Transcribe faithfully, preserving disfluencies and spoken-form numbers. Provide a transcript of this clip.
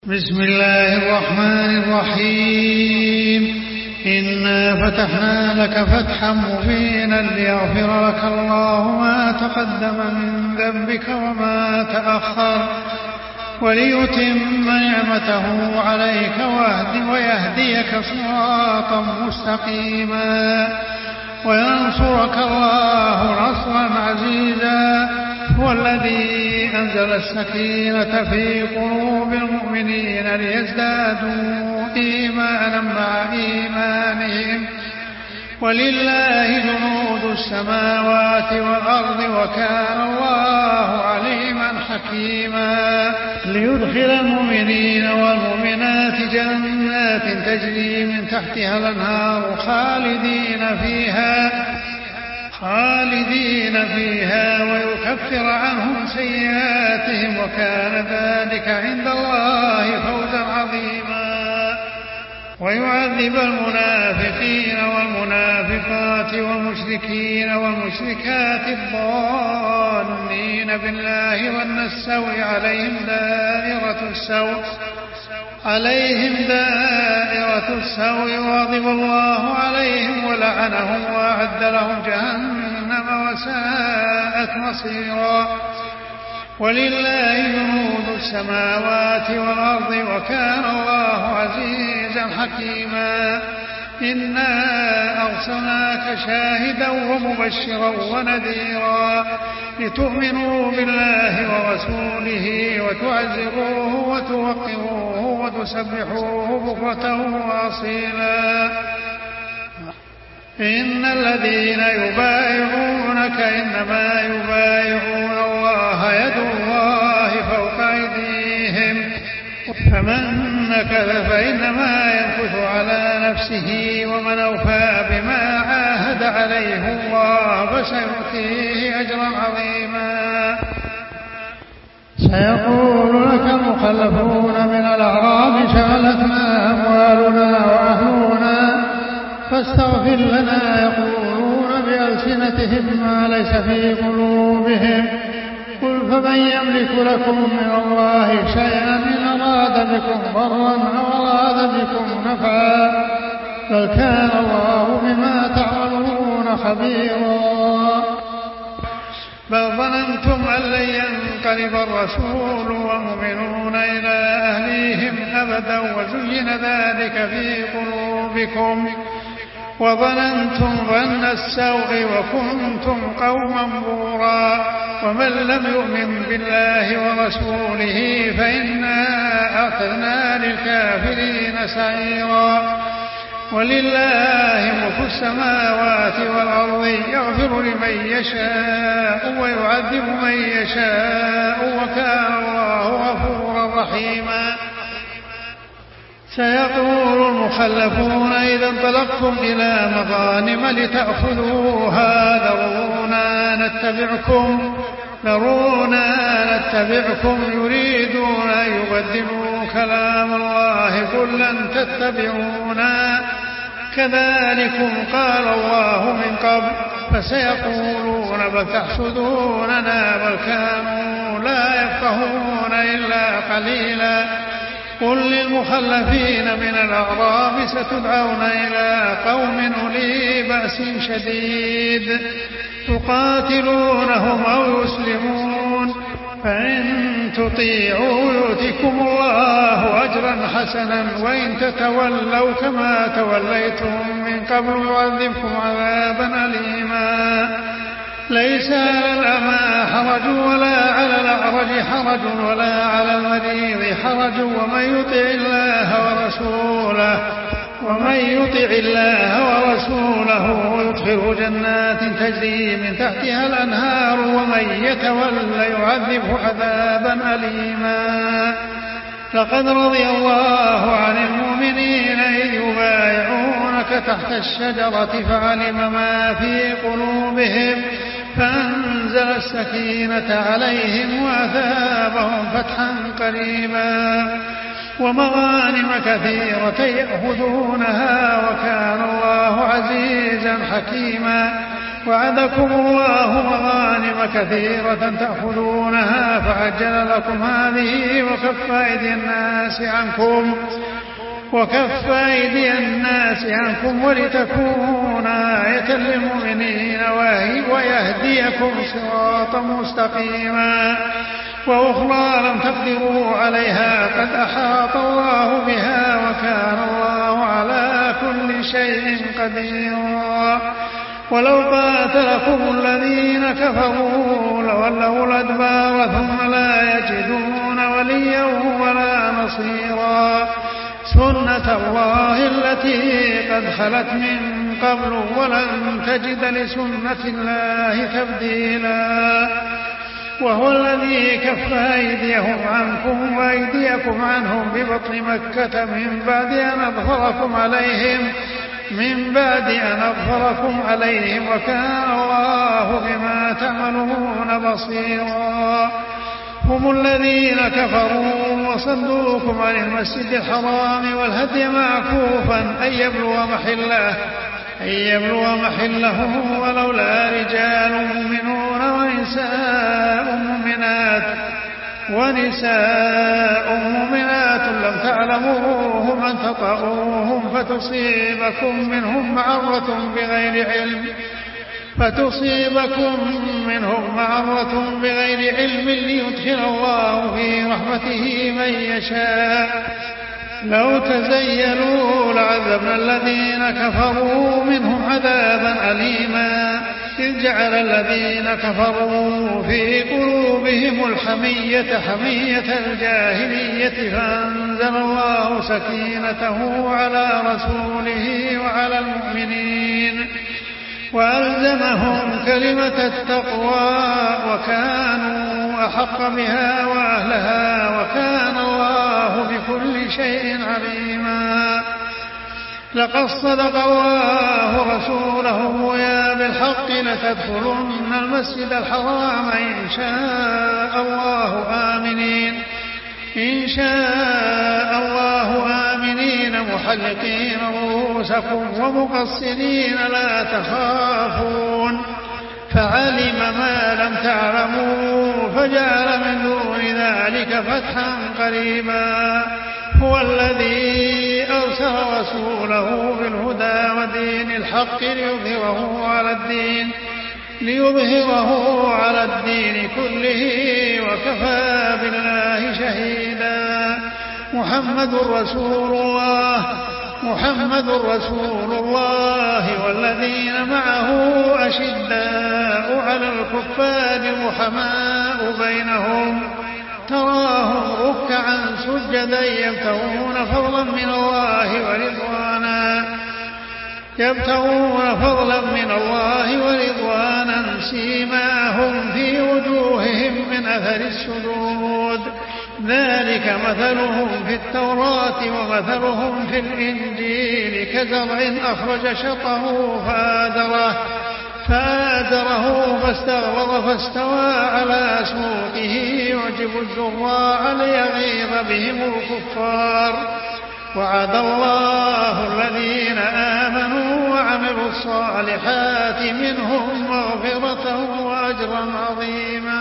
بسم الله الرحمن الرحيم. إنا فتحنا لك فتحا مبينا ليغفر لك الله ما تقدم من ذنبك وما تأخر وليتم نعمته عليك ويهديك صراطا مستقيما وينصرك الله نصرا عزيزا. هو الذي أنزل السكينة في قلوب المؤمنين ليزدادوا إيمانا مع إيمانهم ولله جنود السماوات والأرض وكان الله عليما حكيما. ليدخل المؤمنين والمؤمنات جنات تجري من تحتها الأنهار خالدين فيها خالدين فيها ويكفر عنهم سيئاتهم وكان ذلك عند الله فوزا عظيما. ويعذب المنافقين والمنافقات والمشركين والمشركات الظانين بالله ظن السوء عليهم دائرة السوء عليهم دائرة السوء وغضب الله عليهم ولعنهم وأعد لهم جهنم وساءت مصيرا. ولله جنود السماوات والأرض وكان الله عزيزا حكيما. إنا أرسلناك شاهدا ومبشرا ونذيرا لتؤمنوا بالله ورسوله وتعزروه وتوقروه وتسبحوه بكرة وأصيلا. إن الذين يبايعونك إنما يبايعون الله يد الله فوق أيديهم فمن نكث فإنما ينكث على نفسه ومن أوفى بما عاهد عليه الله فسيؤتيه أجرا عظيما. سيقول لك المخلفون من الأعراب شغلتنا أموالنا وأهلنا فاستغفر لنا يقولون بألسنتهم ما ليس في قلوبهم قل فمن يملك لكم من الله شيئا إن أراد بكم ضرا أو أراد بكم نفعا بل كان الله بما تعملون خبيرا. بل ظننتم أن لن ينقلب الرسول والمؤمنون إلى أهليهم أبدا وزين ذلك في قلوبكم وظننتم ظن السوء وكنتم قوما بورا. ومن لم يؤمن بالله ورسوله فإنا أعتدنا للكافرين سعيرا. ولله ملك السماوات والأرض يغفر لمن يشاء ويعذب من يشاء وكان الله غفورا رحيما. سيقول المخلفون إذا انطلقتم إلى مغانم لتأخذوها ذرونا نتبعكم ذرونا نتبعكم يريدون أن يبدلوا كلام الله قل لن تتبعونا كذلكم قال الله من قبل فسيقولون بل تحسدوننا بل كانوا لا يفقهون إلا قليلا. قل للمخلفين من الأعراب ستدعون إلى قوم أولي بأس شديد تقاتلونهم أو يسلمون فإن تطيعوا يؤتكم الله أجرا حسنا وإن تتولوا كما توليتم من قبل يعذبكم عذابا أليما. ليس على الأعمى حرج ولا على الأعرج حرج ولا على المريض حرج ومن يطع الله ورسوله ومن يطع الله ورسوله يدخله جنات تجري من تحتها الأنهار ومن يتولى يعذبه عذابا أليما. لقد رضي الله عن المؤمنين إذ يبايعونك تحت الشجرة فعلم ما في قلوبهم فأنزل السكينة عليهم وأثابهم فتحا قريبا ومغانم كثيرة يأخذونها وكان الله عزيزا حكيما. وعدكم الله مغانم كثيرة تأخذونها فعجل لكم هذه وكف أيدي الناس عنكم وكف أيدي الناس عنكم ولتكون آية للمؤمنين ويهديكم صراطا مستقيما وأخرى لم تقدروا عليها قد أحاط الله بها وكان الله على كل شيء قديرا. ولو قاتلكم الذين كفروا لولوا الأدبار ثم لا يجدون وليا ولا نصيرا سنة الله التي قد خلت من قبل ولن تجد لسنة الله تبديلا. وهو الذي كف أيديهم عنكم وأيديكم عنهم ببطن مكة من بعد أن أظفركم عليهم من بعد أن أظفركم عليهم وكان الله بما تعملون بصيرا. هم الذين كفروا وصدوكم عن المسجد الحرام والهدي معكوفا أن يبلغ محله أن يبلغ محله ولولا رجال مؤمنون ونساء مؤمنات ونساء مؤمنات لم تعلموهم أن تطؤوهم فتصيبكم منهم معرة بغير علم فتصيبكم منهم معرة بغير علم ليدخل الله في رحمته من يشاء. لو تزيلوا لعذبنا الذين كفروا منهم عذابا أليما إذ جعل الذين كفروا في قلوبهم الحمية حمية الجاهلية فأنزل الله سكينته على رسوله وعلى المؤمنين وألزمهم كلمة التقوى وكانوا أحق بها وأهلها وكان الله بكل شيء عليما. لقد صدق الله رسوله يا بالحق لتدخلن المسجد الحرام إن شاء الله آمنين إن شاء الله آمنين محلقين رؤوسكم ومقصرين لا تخافون فعلم ما لم تعلموا فجعل من دون ذلك فتحا قريبا. هو الذي أرسل رسوله بالهدى ودين الحق ليظهره على الدين ليظهره على الدين كله وكفى بالله شهيدا. محمد رسول الله محمد رسول الله والذين معه أشداء على الكفار رحماء بينهم تراهم ركعا سجدا يبتغون فضلا من الله ورضوانا يبتغون فضلا من الله ورضوانا سيماهم في وجوههم من أثر السجود ذلك مثلهم في التوراة ومثلهم في الإنجيل كزرع أخرج شطه فآزره فآزره فاستغلظ فاستوى على سوقه يعجب الزراع ليغيظ بهم الكفار. وعد الله الذين آمنوا وعملوا الصالحات منهم مغفرة وأجرا عظيما.